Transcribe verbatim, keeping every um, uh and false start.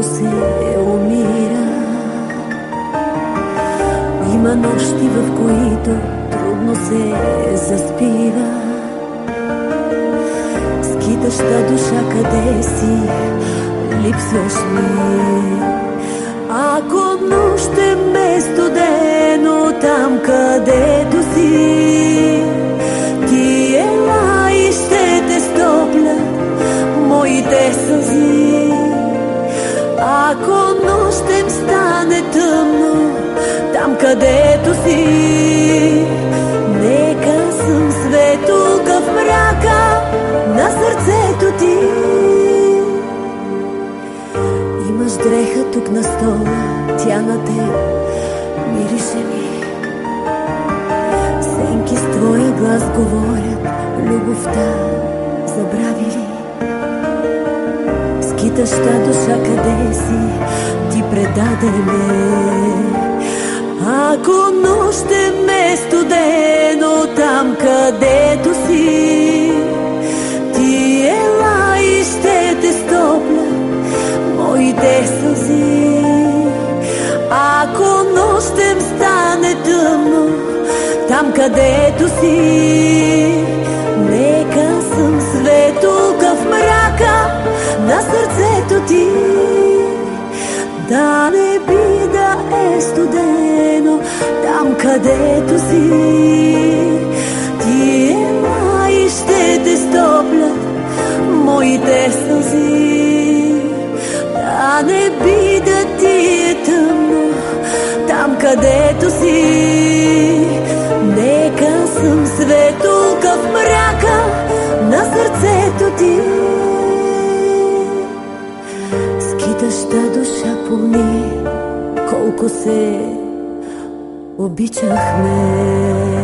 трудно се умира. Има нощи, в които трудно се заспива. Скитаща душа, къде си, липсваш ми. Ако нощем е студено, там където си, ти ела и ще те стопля моите сълзи. Ако нощем стане тъмно, там където си, нека съм светулка в мрака на сърцето ти. Имаш дреха тук на стола, тя на те мирише ми. Сенки с твоя глас говорят, любовта забрави ли? Скитаща душа, къде си, ти предаде ме. Ако нощем е студено, там където си, ти ела и ще те стопля моите сълзи. Ако нощем стане тъмно, там където си, нека съм светулка в мрака на сърцето ти. Да не би да е студено, там където си, ти ела и ще те стоплят моите сълзи. Да не би да ти е тъмно, там където си, нека съм светулка в мрака на сърцето ти. Скитаща душа, помни колко се обичахме.